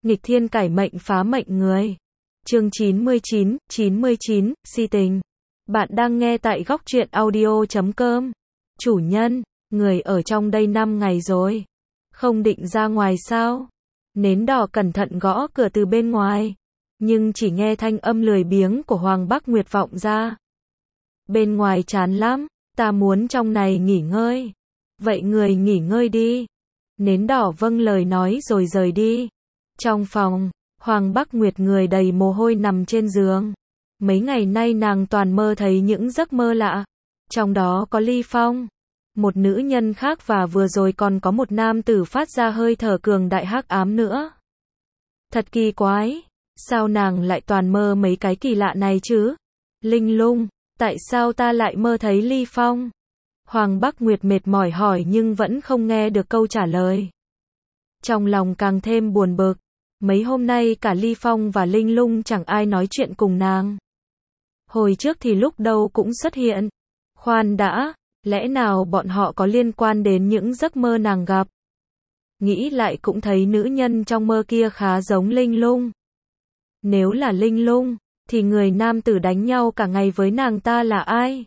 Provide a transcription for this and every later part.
nghịch thiên cải mệnh phá mệnh người. Chương 99, si tình. Bạn đang nghe tại góc truyện audio.com. Chủ nhân, người ở trong đây 5 ngày rồi. Không định ra ngoài sao? Nến đỏ cẩn thận gõ cửa từ bên ngoài. Nhưng chỉ nghe thanh âm lười biếng của Hoàng Bắc Nguyệt vọng ra. Bên ngoài chán lắm, ta muốn trong này nghỉ ngơi. Vậy người nghỉ ngơi đi. Nến đỏ vâng lời nói rồi rời đi. Trong phòng, Hoàng Bắc Nguyệt người đầy mồ hôi nằm trên giường. Mấy ngày nay nàng toàn mơ thấy những giấc mơ lạ. Trong đó có Ly Phong, một nữ nhân khác và vừa rồi còn có một nam tử phát ra hơi thở cường đại hắc ám nữa. Thật kỳ quái, sao nàng lại toàn mơ mấy cái kỳ lạ này chứ? Linh Lung, tại sao ta lại mơ thấy Ly Phong? Hoàng Bắc Nguyệt mệt mỏi hỏi nhưng vẫn không nghe được câu trả lời. Trong lòng càng thêm buồn bực. Mấy hôm nay cả Ly Phong và Linh Lung chẳng ai nói chuyện cùng nàng. Hồi trước thì lúc đâu cũng xuất hiện. Khoan đã, lẽ nào bọn họ có liên quan đến những giấc mơ nàng gặp? Nghĩ lại cũng thấy nữ nhân trong mơ kia khá giống Linh Lung. Nếu là Linh Lung, thì người nam tử đánh nhau cả ngày với nàng ta là ai?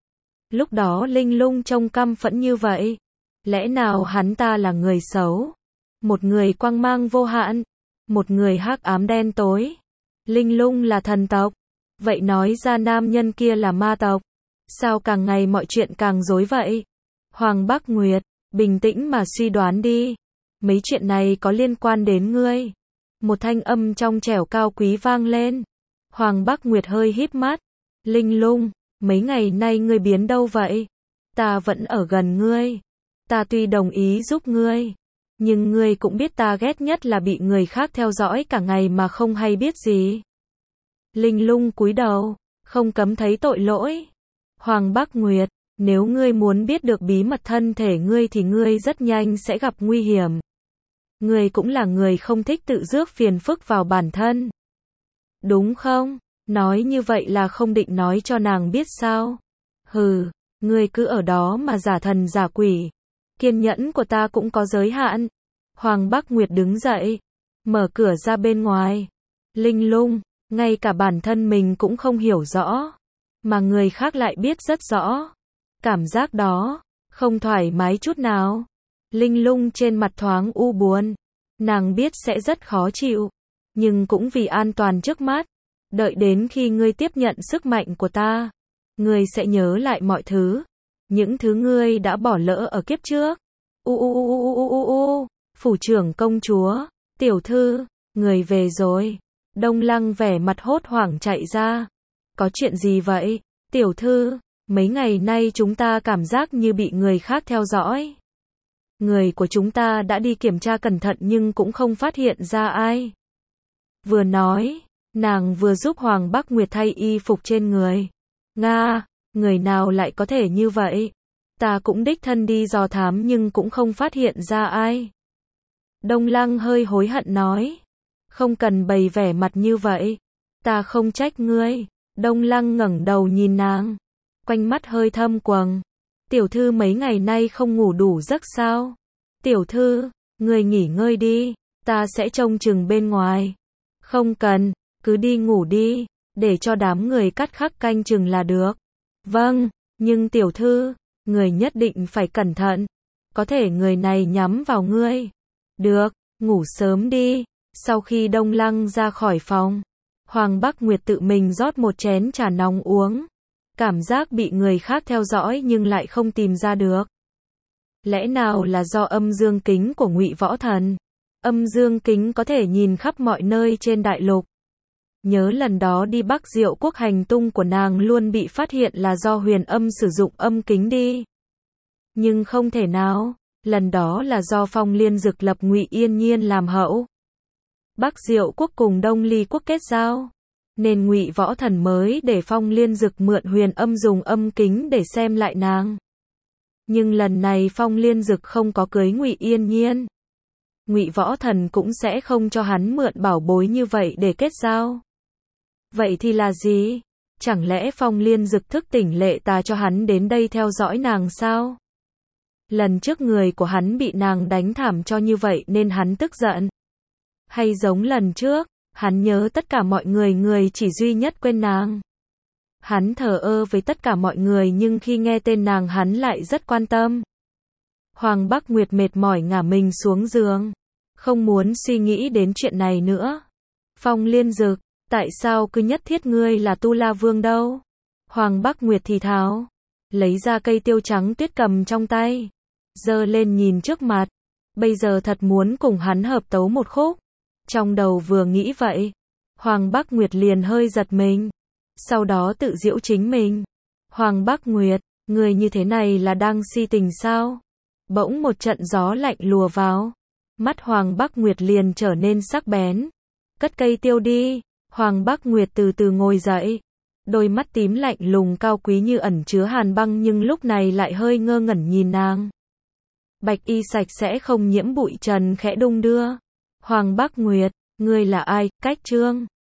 Lúc đó Linh Lung trông căm phẫn như vậy. Lẽ nào hắn ta là người xấu? Một người quang mang vô hạn, một người hắc ám đen tối. Linh Lung là thần tộc, vậy nói ra nam nhân kia là ma tộc. Sao càng ngày mọi chuyện càng rối vậy? Hoàng Bắc Nguyệt, bình tĩnh mà suy đoán đi. Mấy chuyện này có liên quan đến ngươi. Một thanh âm trong trẻo cao quý vang lên. Hoàng Bắc Nguyệt hơi híp mắt. Linh Lung, mấy ngày nay ngươi biến đâu vậy? Ta vẫn ở gần ngươi. Ta tuy đồng ý giúp ngươi, nhưng ngươi cũng biết ta ghét nhất là bị người khác theo dõi cả ngày mà không hay biết gì. Linh Lung cúi đầu, không cấm thấy tội lỗi. Hoàng Bắc Nguyệt, nếu ngươi muốn biết được bí mật thân thể ngươi thì ngươi rất nhanh sẽ gặp nguy hiểm. Ngươi cũng là người không thích tự rước phiền phức vào bản thân. Đúng không? Nói như vậy là không định nói cho nàng biết sao? Hừ, ngươi cứ ở đó mà giả thần giả quỷ. Kiên nhẫn của ta cũng có giới hạn. Hoàng Bắc Nguyệt đứng dậy, mở cửa ra bên ngoài. Linh Lung, ngay cả bản thân mình cũng không hiểu rõ, mà người khác lại biết rất rõ. Cảm giác đó, không thoải mái chút nào. Linh Lung trên mặt thoáng u buồn. Nàng biết sẽ rất khó chịu, nhưng cũng vì an toàn trước mắt. Đợi đến khi ngươi tiếp nhận sức mạnh của ta, ngươi sẽ nhớ lại mọi thứ. Những thứ ngươi đã bỏ lỡ ở kiếp trước. Phủ trưởng công chúa, tiểu thư, người về rồi. Đông Lăng vẻ mặt hốt hoảng chạy ra. Có chuyện gì vậy, tiểu thư? Mấy ngày nay chúng ta cảm giác như bị người khác theo dõi. Người của chúng ta đã đi kiểm tra cẩn thận nhưng cũng không phát hiện ra ai. Vừa nói, nàng vừa giúp Hoàng Bắc Nguyệt thay y phục trên người. Nga, người nào lại có thể như vậy? Ta cũng đích thân đi dò thám nhưng cũng không phát hiện ra ai. Đông Lăng hơi hối hận nói. Không cần bày vẻ mặt như vậy. Ta không trách ngươi. Đông Lăng ngẩng đầu nhìn nàng. Quanh mắt hơi thâm quầng. Tiểu thư mấy ngày nay không ngủ đủ giấc sao? Tiểu thư, ngươi nghỉ ngơi đi. Ta sẽ trông chừng bên ngoài. Không cần, cứ đi ngủ đi. Để cho đám người cắt khắc canh chừng là được. Vâng, nhưng tiểu thư, người nhất định phải cẩn thận. Có thể người này nhắm vào ngươi. Được, ngủ sớm đi. Sau khi Đông Lăng ra khỏi phòng, Hoàng Bắc Nguyệt tự mình rót một chén trà nóng uống. Cảm giác bị người khác theo dõi nhưng lại không tìm ra được. Lẽ nào là do âm dương kính của Ngụy Võ Thần? Âm dương kính có thể nhìn khắp mọi nơi trên đại lục. Nhớ lần đó đi Bắc Diệu Quốc hành tung của nàng luôn bị phát hiện là do Huyền Âm sử dụng âm kính đi. Nhưng không thể nào, lần đó là do Phong Liên Dực lập Ngụy Yên Nhiên làm hậu. Bắc Diệu Quốc cùng Đông Ly Quốc kết giao, nên Ngụy Võ Thần mới để Phong Liên Dực mượn Huyền Âm dùng âm kính để xem lại nàng. Nhưng lần này Phong Liên Dực không có cưới Ngụy Yên Nhiên. Ngụy Võ Thần cũng sẽ không cho hắn mượn bảo bối như vậy để kết giao. Vậy thì là gì? Chẳng lẽ Phong Liên Dực thức tỉnh lệ tà cho hắn đến đây theo dõi nàng sao? Lần trước người của hắn bị nàng đánh thảm cho như vậy nên hắn tức giận. Hay giống lần trước, hắn nhớ tất cả mọi người, người chỉ duy nhất quên nàng. Hắn thờ ơ với tất cả mọi người nhưng khi nghe tên nàng hắn lại rất quan tâm. Hoàng Bắc Nguyệt mệt mỏi ngả mình xuống giường. Không muốn suy nghĩ đến chuyện này nữa. Phong Liên Dực, tại sao cứ nhất thiết ngươi là Tu La Vương đâu? Hoàng Bắc Nguyệt thì thào. Lấy ra cây tiêu trắng tuyết cầm trong tay. Giơ lên nhìn trước mặt. Bây giờ thật muốn cùng hắn hợp tấu một khúc. Trong đầu vừa nghĩ vậy. Hoàng Bắc Nguyệt liền hơi giật mình. Sau đó tự giễu chính mình. Hoàng Bắc Nguyệt, người như thế này là đang si tình sao? Bỗng một trận gió lạnh lùa vào. Mắt Hoàng Bắc Nguyệt liền trở nên sắc bén. Cất cây tiêu đi. Hoàng Bắc Nguyệt từ từ ngồi dậy. Đôi mắt tím lạnh lùng cao quý như ẩn chứa hàn băng nhưng lúc này lại hơi ngơ ngẩn nhìn nàng. Bạch y sạch sẽ không nhiễm bụi trần khẽ đung đưa. Hoàng Bắc Nguyệt, ngươi là ai? Cách Trương.